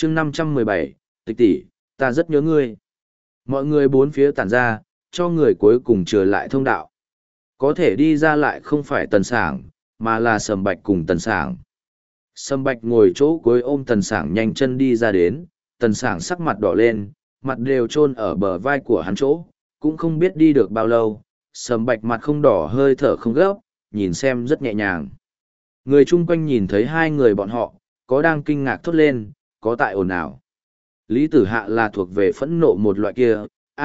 chương 517, tịch tỷ, ta rất nhớ ngươi. Mọi người bốn phía tản ra, cho người cuối cùng trở lại thông đạo. Có thể đi ra lại không phải Tần Sảng, mà là Sầm Bạch cùng Tần Sảng. Sầm Bạch ngồi chỗ cuối ôm Tần Sảng nhanh chân đi ra đến, Tần Sảng sắc mặt đỏ lên, mặt đều chôn ở bờ vai của hắn chỗ, cũng không biết đi được bao lâu. Sầm Bạch mặt không đỏ hơi thở không gấp, nhìn xem rất nhẹ nhàng. Người chung quanh nhìn thấy hai người bọn họ, có đang kinh ngạc thốt lên, có tại ồn ào. Lý Tử Hạ là thuộc về phẫn nộ một loại kia,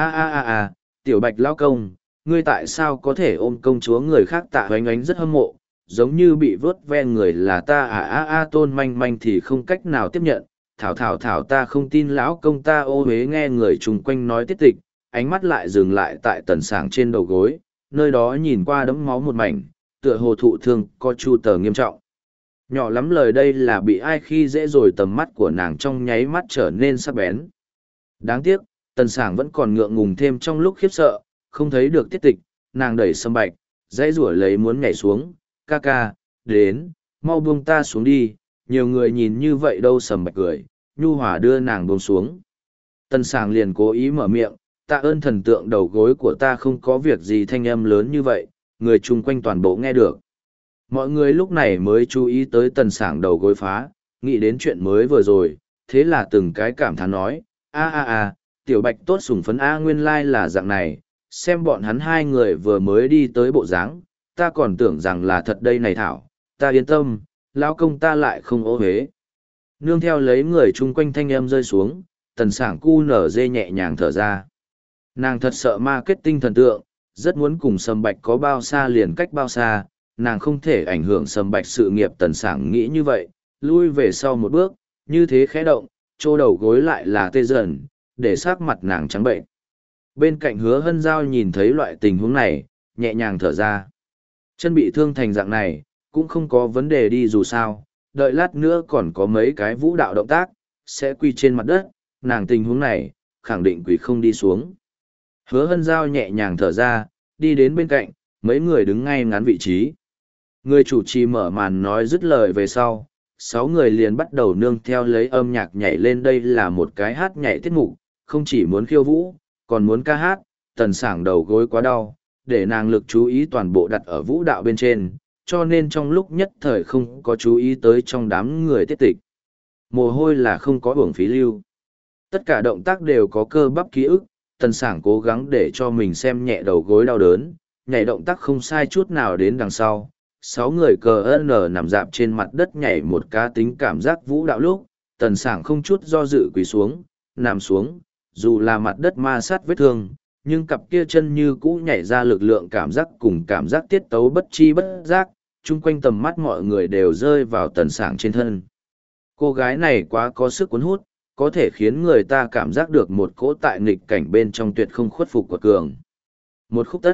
tiểu Bạch lão công, ngươi tại sao có thể ôm công chúa người khác? Tạ Oánh Oánh rất hâm mộ, giống như bị vớt ve người là ta. Tôn Manh Manh thì không cách nào tiếp nhận, thảo ta không tin lão công ta. Ô Huế nghe người chung quanh nói tiết tịch, ánh mắt lại dừng lại tại Tần Sảng trên đầu gối, nơi đó nhìn qua đẫm máu một mảnh, tựa hồ thụ thương có chu tờ nghiêm trọng. Nhỏ lắm lời đây là bị ai khi dễ rồi, tầm mắt của nàng trong nháy mắt trở nên sắc bén. Đáng tiếc, Tần Sảng vẫn còn ngượng ngùng thêm trong lúc khiếp sợ, không thấy được tiết tịch, nàng đẩy Sầm Bạch, dãy rủa lấy muốn nhảy xuống, ca, đến, mau buông ta xuống đi, nhiều người nhìn như vậy đâu. Sầm Bạch cười, nhu hòa đưa nàng buông xuống. Tần Sảng liền cố ý mở miệng, tạ ơn thần tượng đầu gối của ta không có việc gì. Thanh âm lớn như vậy, người chung quanh toàn bộ nghe được. Mọi người lúc này mới chú ý tới Tần Sảng đầu gối phá, nghĩ đến chuyện mới vừa rồi, thế là từng cái cảm thán nói, tiểu Bạch tốt sủng phấn nguyên lai là dạng này, xem bọn hắn hai người vừa mới đi tới bộ dáng, ta còn tưởng rằng là thật đây này. Thảo, ta yên tâm, lão công ta lại không ô huế. Nương theo lấy người chung quanh thanh âm rơi xuống, Tần Sảng cu nở dê nhẹ nhàng thở ra. Nàng thật sợ marketing thần tượng, rất muốn cùng Sầm Bạch có bao xa liền cách bao xa, nàng không thể ảnh hưởng Sầm Bạch sự nghiệp. Tần Sảng nghĩ như vậy, lui về sau một bước, như thế khẽ động, chỗ đầu gối lại là tê dần, để sắc mặt nàng trắng bệnh. Bên cạnh Hứa Hân Giao nhìn thấy loại tình huống này, nhẹ nhàng thở ra. Chân bị thương thành dạng này, cũng không có vấn đề đi dù sao, đợi lát nữa còn có mấy cái vũ đạo động tác, sẽ quy trên mặt đất, nàng tình huống này, khẳng định quỳ không đi xuống. Hứa Hân Giao nhẹ nhàng thở ra, đi đến bên cạnh, mấy người đứng ngay ngắn vị trí. Người chủ trì mở màn nói dứt lời về sau, 6 người liền bắt đầu nương theo lấy âm nhạc nhảy lên. Đây là một cái hát nhảy tiết mục, không chỉ muốn khiêu vũ, còn muốn ca hát. Tần Sảng đầu gối quá đau, để nàng lực chú ý toàn bộ đặt ở vũ đạo bên trên, cho nên trong lúc nhất thời không có chú ý tới trong đám người tiết tịch. Mồ hôi là không có uổng phí lưu. Tất cả động tác đều có cơ bắp ký ức, Tần Sảng cố gắng để cho mình xem nhẹ đầu gối đau đớn, nhảy động tác không sai chút nào. Đến đằng sau, 6 người nằm dạp trên mặt đất nhảy một cá tính cảm giác vũ đạo lúc, Tần Sảng không chút do dự quỳ xuống, nằm xuống, dù là mặt đất ma sát vết thương, nhưng cặp kia chân như cũ nhảy ra lực lượng cảm giác cùng cảm giác tiết tấu bất chi bất giác, chung quanh tầm mắt mọi người đều rơi vào Tần Sảng trên thân. Cô gái này quá có sức cuốn hút, có thể khiến người ta cảm giác được một cỗ tại nghịch cảnh bên trong tuyệt không khuất phục của cường. Một khúc tất.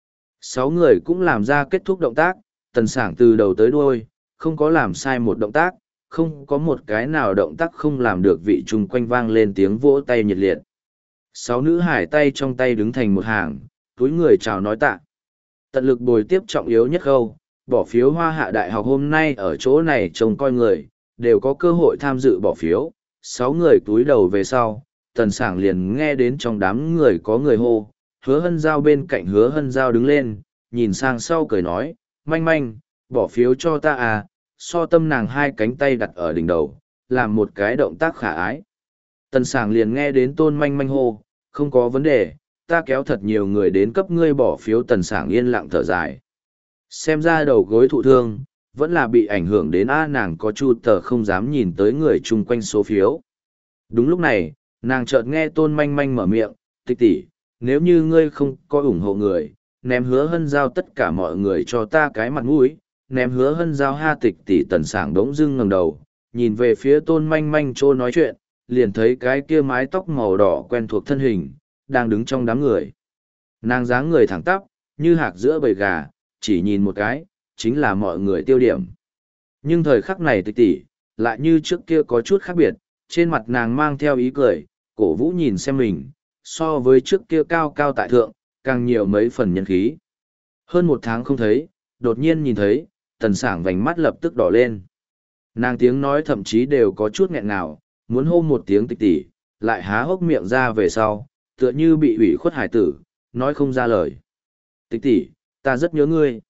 6 người cũng làm ra kết thúc động tác, Tần Sảng từ đầu tới đuôi, không có làm sai một động tác, không có một cái nào động tác không làm được. Vị chung quanh vang lên tiếng vỗ tay nhiệt liệt. 6 nữ hải tay trong tay đứng thành một hàng, túi người chào nói tạ. Tận lực bồi tiếp trọng yếu nhất khâu, bỏ phiếu Hoa Hạ Đại học hôm nay ở chỗ này trông coi người, đều có cơ hội tham dự bỏ phiếu. 6 người túi đầu về sau, Tần Sảng liền nghe đến trong đám người có người hô, Hứa Hân Giao. Bên cạnh Hứa Hân Giao đứng lên, nhìn sang sau cười nói, Manh Manh, bỏ phiếu cho ta so tâm. Nàng hai cánh tay đặt ở đỉnh đầu, làm một cái động tác khả ái. Tần Sảng liền nghe đến Tôn Manh Manh hô, không có vấn đề, ta kéo thật nhiều người đến cấp ngươi bỏ phiếu. Tần Sảng yên lặng thở dài. Xem ra đầu gối thụ thương, vẫn là bị ảnh hưởng đến nàng có chu tờ không dám nhìn tới người chung quanh số phiếu. Đúng lúc này, nàng chợt nghe Tôn Manh Manh mở miệng, tịch tỷ, nếu như ngươi không có ủng hộ người, ném Hứa Hân Giao tất cả mọi người cho ta cái mặt mũi, ném Hứa Hân Giao ha. Tịch tỷ. Tần Sảng đống dưng ngẩng đầu, nhìn về phía Tôn Manh Manh chỗ nói chuyện, liền thấy cái kia mái tóc màu đỏ quen thuộc thân hình, đang đứng trong đám người. Nàng dáng người thẳng tắp, như hạc giữa bầy gà, chỉ nhìn một cái, chính là mọi người tiêu điểm. Nhưng thời khắc này tịch tỷ, lại như trước kia có chút khác biệt, trên mặt nàng mang theo ý cười, cổ vũ nhìn xem mình, so với trước kia cao cao tại thượng, càng nhiều mấy phần nhân khí. Hơn 1 tháng không thấy, đột nhiên nhìn thấy, Tần Sảng vành mắt lập tức đỏ lên. Nàng tiếng nói thậm chí đều có chút nghẹn ngào, muốn hô một tiếng tịch tỷ, lại há hốc miệng ra về sau, tựa như bị ủy khuất hải tử, nói không ra lời. Tịch tỷ, ta rất nhớ ngươi.